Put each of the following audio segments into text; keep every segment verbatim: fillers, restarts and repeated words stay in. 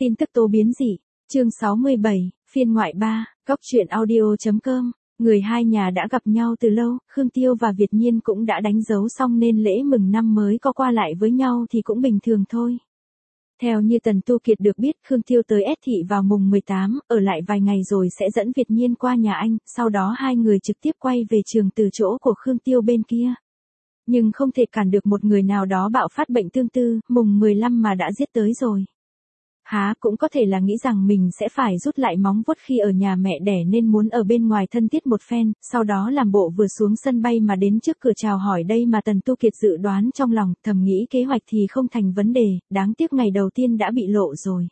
Tin tức tố biến dị, chương sáu mươi bảy, phiên ngoại ba, góc truyện audio chấm com. Người hai nhà đã gặp nhau từ lâu, Khương Tiêu và Việt Nhiên cũng đã đánh dấu xong nên lễ mừng năm mới có qua lại với nhau thì cũng bình thường thôi. Theo như Tần Tu Kiệt được biết, Khương Tiêu tới S thị vào mùng mười tám, ở lại vài ngày rồi sẽ dẫn Việt Nhiên qua nhà anh, sau đó hai người trực tiếp quay về trường từ chỗ của Khương Tiêu bên kia. Nhưng không thể cản được một người nào đó bạo phát bệnh tương tư, mùng mười lăm mà đã giết tới rồi. Há cũng có thể là nghĩ rằng mình sẽ phải rút lại móng vuốt khi ở nhà mẹ đẻ nên muốn ở bên ngoài thân thiết một phen, sau đó làm bộ vừa xuống sân bay mà đến trước cửa chào hỏi đây mà Tần Tu Kiệt dự đoán trong lòng, thầm nghĩ kế hoạch thì không thành vấn đề, đáng tiếc ngày đầu tiên đã bị lộ rồi.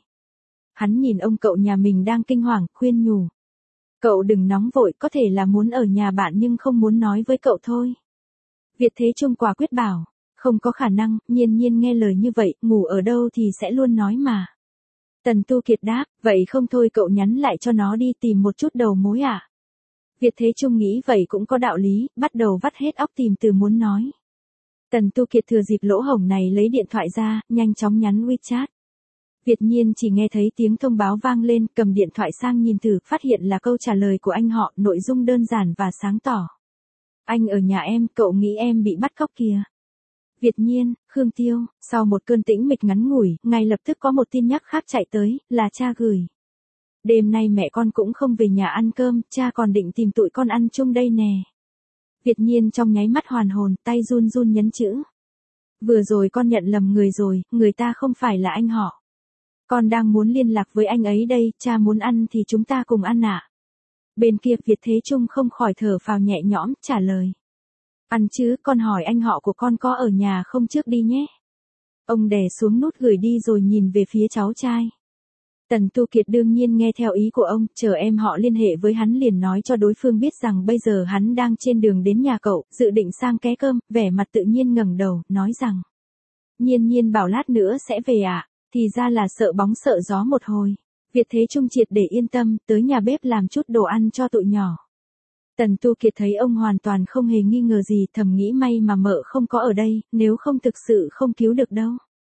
Hắn nhìn ông cậu nhà mình đang kinh hoàng, khuyên nhủ. Cậu đừng nóng vội, có thể là muốn ở nhà bạn nhưng không muốn nói với cậu thôi. Việt Thế Trung quả quyết bảo, không có khả năng, Nhiên Nhiên nghe lời như vậy, ngủ ở đâu thì sẽ luôn nói mà. Tần Tu Kiệt đáp, vậy không thôi cậu nhắn lại cho nó đi tìm một chút đầu mối à. Việt Thế Trung nghĩ vậy cũng có đạo lý, bắt đầu vắt hết óc tìm từ muốn nói. Tần Tu Kiệt thừa dịp lỗ hổng này lấy điện thoại ra, nhanh chóng nhắn WeChat. Việt Nhiên chỉ nghe thấy tiếng thông báo vang lên, cầm điện thoại sang nhìn thử, phát hiện là câu trả lời của anh họ, nội dung đơn giản và sáng tỏ. Anh ở nhà em, cậu nghĩ em bị bắt cóc kìa. Việt Nhiên, Khương Tiêu, sau một cơn tĩnh mịch ngắn ngủi, ngay lập tức có một tin nhắc khác chạy tới, là cha gửi. Đêm nay mẹ con cũng không về nhà ăn cơm, cha còn định tìm tụi con ăn chung đây nè. Việt Nhiên trong nháy mắt hoàn hồn, tay run run nhấn chữ. Vừa rồi con nhận lầm người rồi, người ta không phải là anh họ. Con đang muốn liên lạc với anh ấy đây, cha muốn ăn thì chúng ta cùng ăn ạ. À? Bên kia Việt Thế Trung không khỏi thở phào nhẹ nhõm, trả lời. Ăn chứ, con hỏi anh họ của con có ở nhà không trước đi nhé. Ông đè xuống nút gửi đi rồi nhìn về phía cháu trai. Tần Tu Kiệt đương nhiên nghe theo ý của ông, chờ em họ liên hệ với hắn liền nói cho đối phương biết rằng bây giờ hắn đang trên đường đến nhà cậu, dự định sang ké cơm, vẻ mặt tự nhiên ngẩng đầu, nói rằng. Nhiên Nhiên bảo lát nữa sẽ về ạ, à? Thì ra là sợ bóng sợ gió một hồi. Việt Thế Trung triệt để yên tâm, tới nhà bếp làm chút đồ ăn cho tụi nhỏ. Tần Tu Kiệt thấy ông hoàn toàn không hề nghi ngờ gì, thầm nghĩ may mà mợ không có ở đây, nếu không thực sự không cứu được đâu.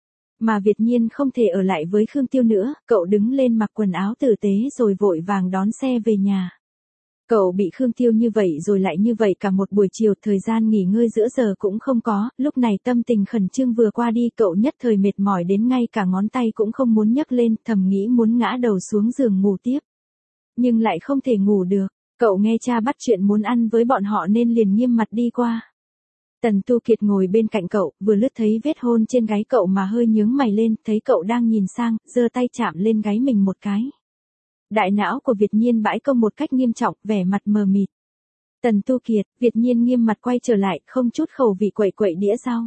Mà Việt Nhiên không thể ở lại với Khương Tiêu nữa, cậu đứng lên mặc quần áo tử tế rồi vội vàng đón xe về nhà. Cậu bị Khương Tiêu như vậy rồi lại như vậy cả một buổi chiều, thời gian nghỉ ngơi giữa giờ cũng không có, lúc này tâm tình khẩn trương vừa qua đi, cậu nhất thời mệt mỏi đến ngay cả ngón tay cũng không muốn nhấc lên, thầm nghĩ muốn ngã đầu xuống giường ngủ tiếp. Nhưng lại không thể ngủ được. Cậu nghe cha bắt chuyện muốn ăn với bọn họ nên liền nghiêm mặt đi qua. Tần Tu Kiệt ngồi bên cạnh cậu, vừa lướt thấy vết hôn trên gáy cậu mà hơi nhướng mày lên, thấy cậu đang nhìn sang, giơ tay chạm lên gáy mình một cái. Đại não của Việt Nhiên bãi công một cách nghiêm trọng, vẻ mặt mờ mịt. Tần Tu Kiệt, Việt Nhiên nghiêm mặt quay trở lại, không chút khẩu vị quậy quậy đĩa rau.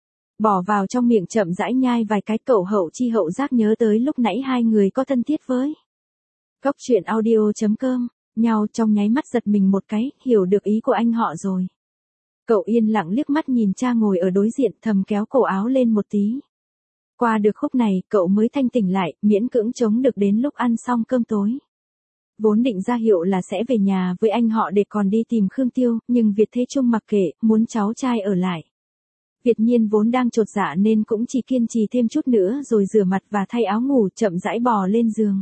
Bỏ vào trong miệng chậm rãi nhai vài cái, cậu hậu chi hậu giác nhớ tới lúc nãy hai người có thân thiết với. Góc truyện audio chấm com. Nhau trong nháy mắt giật mình một cái, hiểu được ý của anh họ rồi. Cậu yên lặng liếc mắt nhìn cha ngồi ở đối diện, thầm kéo cổ áo lên một tí. Qua được khúc này, cậu mới thanh tỉnh lại, miễn cưỡng chống được đến lúc ăn xong cơm tối. Vốn định ra hiệu là sẽ về nhà với anh họ để còn đi tìm Khương Tiêu, nhưng Việt Thế Trung mặc kệ, muốn cháu trai ở lại. Việt Nhiên vốn đang chột dạ nên cũng chỉ kiên trì thêm chút nữa rồi rửa mặt và thay áo ngủ, chậm rãi bò lên giường.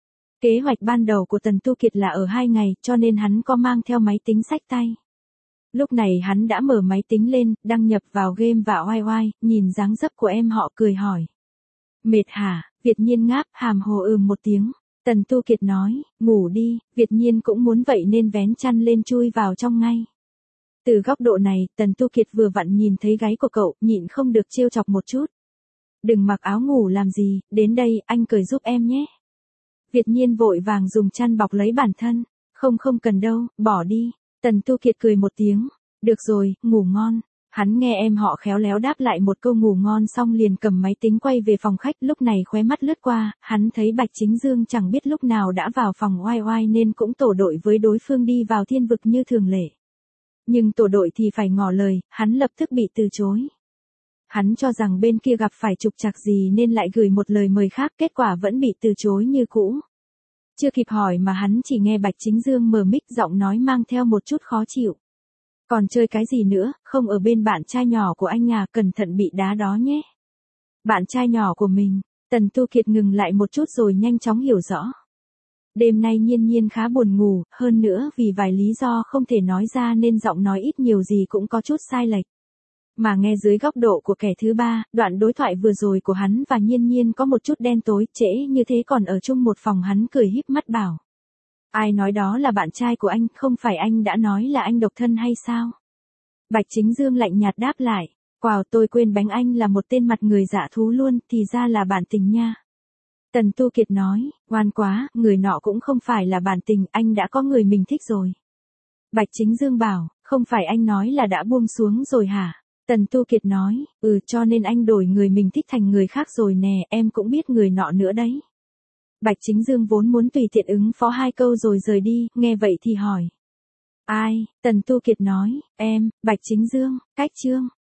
Kế hoạch ban đầu của Tần Tu Kiệt là ở hai ngày, cho nên hắn có mang theo máy tính xách tay. Lúc này hắn đã mở máy tính lên, đăng nhập vào game và oai oai, nhìn dáng dấp của em họ cười hỏi. Mệt hả? Việt Nhiên ngáp, hàm hồ ừm một tiếng. Tần Tu Kiệt nói, ngủ đi, Việt Nhiên cũng muốn vậy nên vén chăn lên chui vào trong ngay. Từ góc độ này, Tần Tu Kiệt vừa vặn nhìn thấy gáy của cậu, nhịn không được trêu chọc một chút. Đừng mặc áo ngủ làm gì, đến đây, anh cởi giúp em nhé. Việt Nhiên vội vàng dùng chăn bọc lấy bản thân. Không không cần đâu, bỏ đi. Tần Tu Kiệt cười một tiếng. Được rồi, ngủ ngon. Hắn nghe em họ khéo léo đáp lại một câu ngủ ngon xong liền cầm máy tính quay về phòng khách. Lúc này khóe mắt lướt qua, hắn thấy Bạch Chính Dương chẳng biết lúc nào đã vào phòng oai oai nên cũng tổ đội với đối phương đi vào thiên vực như thường lệ. Nhưng tổ đội thì phải ngỏ lời, hắn lập tức bị từ chối. Hắn cho rằng bên kia gặp phải trục trặc gì nên lại gửi một lời mời khác, kết quả vẫn bị từ chối như cũ. Chưa kịp hỏi mà hắn chỉ nghe Bạch Chính Dương mở mic, giọng nói mang theo một chút khó chịu. Còn chơi cái gì nữa, không ở bên bạn trai nhỏ của anh à, cẩn thận bị đá đó nhé. Bạn trai nhỏ của mình, Tần Tu Kiệt ngừng lại một chút rồi nhanh chóng hiểu rõ. Đêm nay Nhiên Nhiên khá buồn ngủ, hơn nữa vì vài lý do không thể nói ra nên giọng nói ít nhiều gì cũng có chút sai lệch. Mà nghe dưới góc độ của kẻ thứ ba, đoạn đối thoại vừa rồi của hắn và Nhiên Nhiên có một chút đen tối, trễ như thế còn ở chung một phòng hắn cười híp mắt bảo. Ai nói đó là bạn trai của anh, không phải anh đã nói là anh độc thân hay sao? Bạch Chính Dương lạnh nhạt đáp lại, wow tôi quên bánh anh là một tên mặt người dạ thú luôn, thì ra là bạn tình nha. Tần Tu Kiệt nói, ngoan quá, người nọ cũng không phải là bạn tình, anh đã có người mình thích rồi. Bạch Chính Dương bảo, không phải anh nói là đã buông xuống rồi hả? Tần Tu Kiệt nói, ừ cho nên anh đổi người mình thích thành người khác rồi nè, em cũng biết người nọ nữa đấy. Bạch Chính Dương vốn muốn tùy tiện ứng phó hai câu rồi rời đi, nghe vậy thì hỏi. Ai? Tần Tu Kiệt nói, em, Bạch Chính Dương, cách chương.